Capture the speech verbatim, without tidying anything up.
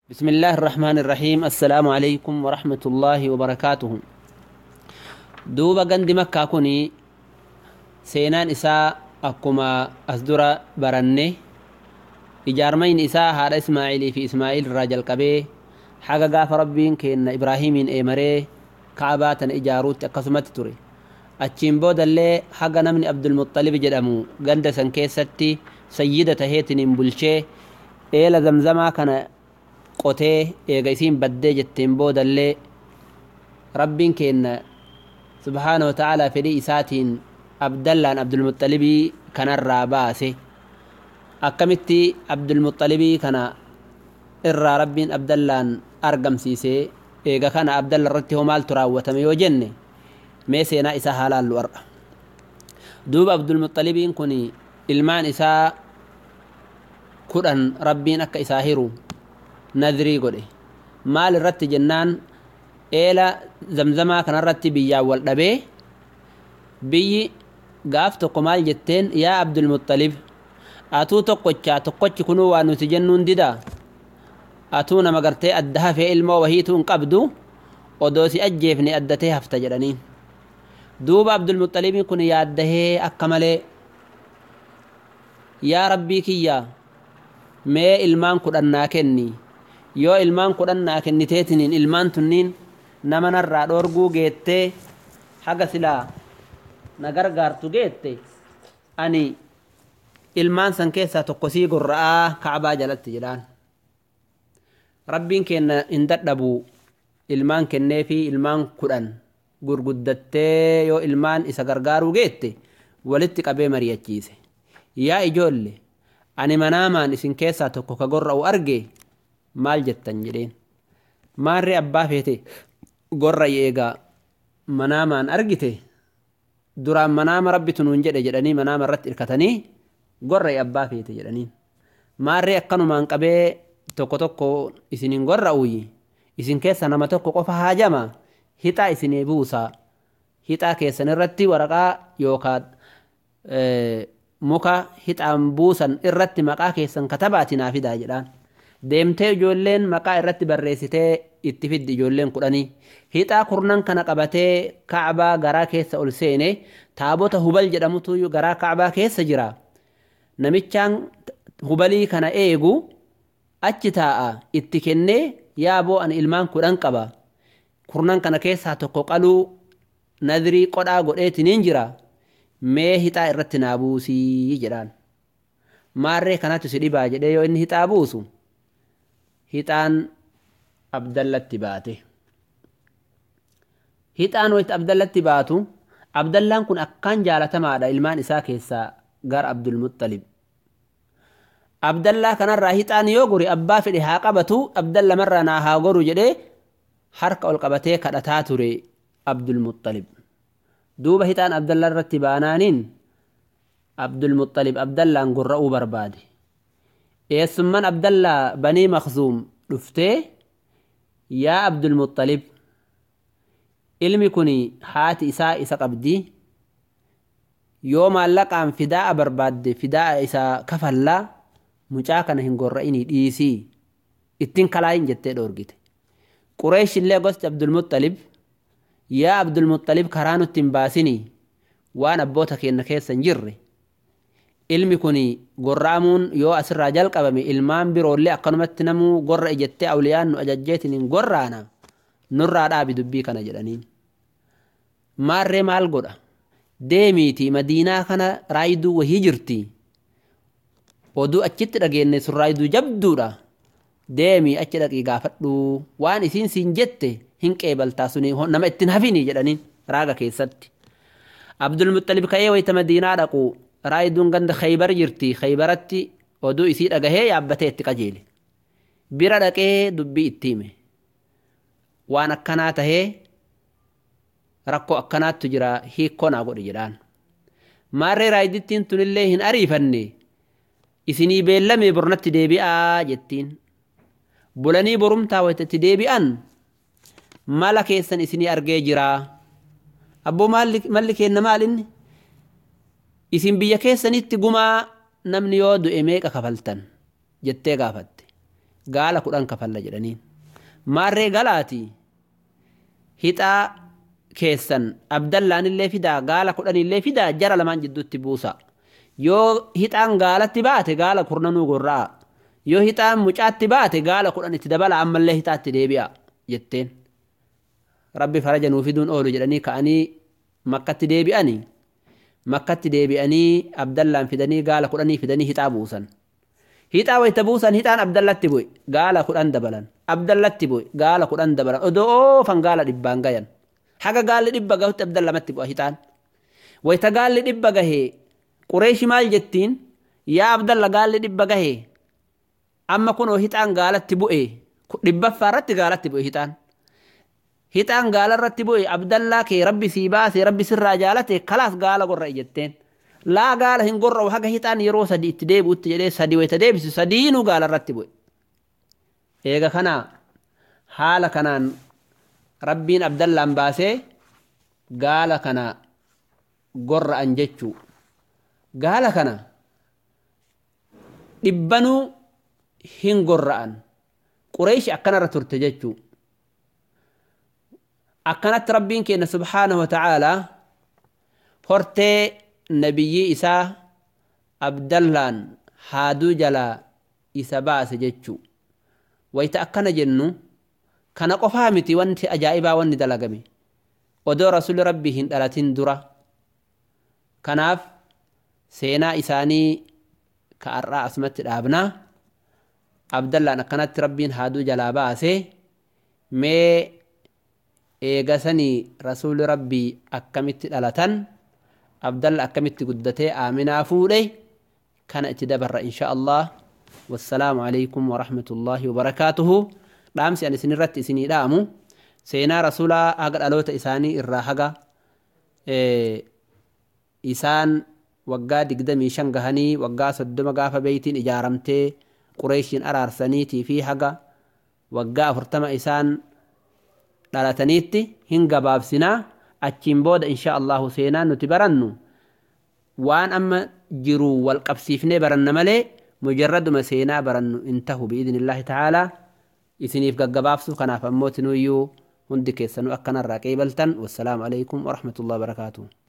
بسم الله الرحمن الرحيم السلام عليكم ورحمة الله وبركاته. دوبا غندي مكة كوني سينان إساء أكما أصدر برنه إجارمين إساء هذا إسماعيل في إسماعيل الرجل كبيه حاجة قاف ربين كإن إبراهيم إيمريه كعبات إجاروت قسمت تري أتشين بود اللي حاجة نمن عبد المطلب جدامو غند سنكيستي سيدة هيتن بلشي إيلا زمزما كان qotee eega isiin baddee jetteen boodallee rabbiin keenna subhaanahu wa ta'aalaa fedhii isaatiin abdallaan abdulmuxxalibii kanarraa baase akkamitti abdulmuxxalibii kana irraa rabbiin abdallaan argamsiisee eega kana abdalla irratti hoo maaltu raawwatame yoo jenne mee seenaa isaa haalaallu ar'a. duuba abdulmuxxalibiin kun ilmaan isaa kudhan rabbiin akka isaa hiru nadrii godhe maal irratti jennaan eela zamzamaa kanarratti biyyaa wal dhabee biyyi gaaf tokko maal jetteen yaa abdulmuxxalib atuu tokkochaa tokkochi kunuu waan nuti jennuun didaa atuu nama gartee adda hafee ilmoo wahiituu hin qabdu odoo si ajjeefne addatee hafta jedhaniin. duuba abdulmuxxalibiin kun yaaddahee akka malee yaa rabbii kiyyaa mee ilmaan kudhan naa kenni yoo ilmaan kudhan naa kenniteetiniin ilmaan tunniin nama narraa dhoorguu geettee haga silaa na gargaartu geette ani ilmaan san keessaa tokko sii gurra'aa ka'abaa jalatti jedhaan. rabbiin keenna hin dadhabu ilmaan kennee fi ilmaan kudhan gurguddattee yoo ilmaan isa gargaaruu geette walitti qabee mari'achiise yaa ijoolle ani manaamaan isin keessaa tokko ka gorra'u arge maal jettan jedheen. maarree abbaa feete gorra'i eegaa manaamaan argite duraan manaama rabbitu nuun jedhe jedhanii manaama irratti irkatanii gorra'i abbaa feete jedhaniin. maarree akkanumaan qabee tokko tokko isinin gorra'uyi isin keessa nama tokko qofa haajama hixaa isinii buusaa hixaa keessan irratti waraqaa yookaan muka hixaan buusan irratti maqaa keessan katabaatinaa fidaa jedhaan. deemtee ijoolleen maqaa irratti barreessitee itti fiddi ijoolleen kudhanii hixaa kurnan kana qabatee ka'abaa garaa keessa ol seene taabota hubal jedhamutu garaa ka'abaa keessa jira namichaan hubalii kana eegu achi taa'a itti kennee yaa boo ani ilmaan kudhan qaba kurnan kana keessaa tokko qaluu nadrii qodhaa godheetiniin jira mee hixaa irratti naa buusii jedhaan. maarree kanatti si dhibaa jedhee yoo inni hixaa buusu hixaan abdallatti baate. hixaan wayita abdallatti baatu abdallaan kun akkaan jaalatamaadha ilmaan isaa keessaa gara abdulmuxxalib. abdallaa kanarraa hixaan yoo gori abbaa fedhe haa qabatu abdallamarraa naa haa goru jedhee harka ol qabatee kadhataa ture abdulmuxxalib. duuba hixaan abdallaa irratti baanaaniin abdulmuxxalib abdallaan gorra'uu barbaade. eessumman abdallaa banii maqsuum dhuftee yaa abdulmuxxalib ilmi kun haati isaa isa qabdi yoo maallaqaan fidaa barbaadde fidaa isaa kafallaa mucaa kana hin gorra'inii dhiisii ittiin kalaayin jettee dhoorgite. qureesh illee gosti abdulmuxxalib yaa abdulmuxxalib karaa nutti hin baasinii waan abboota keenya keessa hin jirre ilmi kun gorraamuun yoo asirraa jalqabame ilmaan biroollee akkanumatti namuu gorra ijettee awliyaan nu ajajjeetiin hin gorraana nurraa dhaabi dubbii kana jedhaniin. maarree maal godha deemiitii madiinaa kana raayiduu wahii jirti oduu achitti dhageenne sun raayiduu jabduudha deemii achi dhaqii gaafadhu waan isiin siin jette hin qeebaltaa suni nama ittiin hafinii jedhaniin raaga keessatti. abdulmuxxalib ka'ee wayita madiinaa dhaqu raayiduun ganda khaybar jirti khaybaratti oduu isii dhagahee yaabbatee itti qajeele bira dhaqee dubbii itti hime waan akkanaa tahee rakkoo akkanaattu jira hiikkoo naa godhi jedhaan. maarree raayidittiin tunillee hin ariifanne isinii beellamee bornatti deebi'aa jettiin. bulanii borumtaa wayitatti deebi'an mala keessan isinii argee jiraa abboo malli keenna maalinni isin biyya keessanitti gumaa namni yoo du'e meeqa kafaltan jettee gaafatte. gaala kudhan kafalla jedhaniin maarree galaati hixaa keessan abdallaan illee fidaa gaala kudhan illee fidaa jara lamaan jidduutti buusa yoo hixaan gaalatti baate gaala kurnanuu gorra'a yoo hixaan mucaatti baate gaala kudhan itti dabala ammallee hixaatti deebi'a jetteen rabbi faraja nuu fiduun oolu jedhanii ka'anii makkatti deebi'anii makkatti deebi'anii abdallaan fidanii gaala kudhanii fidanii hixaa buusan hixaa wayta buusan hixaan abdallatti bu'e gaala kudhan dabalan abdallatti bu'e gaala kudhan dabalan odoo oofan gaala dhibbaan gayan haga gaalli dhibba gahutti abdallamatti bu'a hixaan wayta gaalli dhibba gahee qureeshi maal jettiin yaa abdalla gaalli dhibba gahee amma kunoo hixaan gaalatti bu'e dhibbaffaa irratti gaalatti bu'e hixaan hixaan gaala irratti bu'e abdallaa kee rabbi sii baase rabbi sirraa jaalate kalaas gaala gorra jetteen laa gaala hin gorra'u haga hixaan yeroo sadi itti deebi'utti jedhee sadi wayta deebisu sadiinuu gaala irratti bu'e eega kanaa haala kanaan rabbiin abdallaan baasee gaala kana gorra'an jechuu gaala kana dhibbanuu hin gorra'an qureeshi akkanarra turte jechuu akkanatti rabbiin keenya subhaanahu wa ta'aalaa hortee nabiyyii isaa abdallaan haaduu jalaa isa baase jechuu wayta akkana jennu kana qofaa miti wanti ajaa'ibaa wanni dalagame odoo rasuli rabbii hin dhalatin dura kanaaf seenaa isaanii ka arraa asumatti dhaabnaa abdallaan akkanatti rabbiin haaduu jalaa baase mee eegasanii rasuli rabbii akkamitti dhalatan abdalla akkamitti guddatee aaminaa fuudhe kana itti dabarra insha Allah wassalaamu alaykum wa rahmatullahi wa barakaatuhu dhaamsi ani isinirratti isinii dhaamu seenaa rasulaa haga dhaloota isaanii irraa haga isaan waggaa digdamii shan gahanii waggaa soddoma gaafa beeytiin ijaaramtee qureeshiin araarsaniitii fi haga waggaa afurtama isaan dhalataniitti hin gabaabsinaa achiin booda insha Allahu seenaan nuti barannu waan amma jiru wal qabsiifnee baranna malee mujarraduma seenaa barannu intahu biidhnillahi ta'aalaa isiniif gaggabaabsu kanaaf ammoo tinuyyuu hundi keessanuu akkanarraa qeebaltan wassalaamu alaykum wa rahmatullahi wa barakaatuh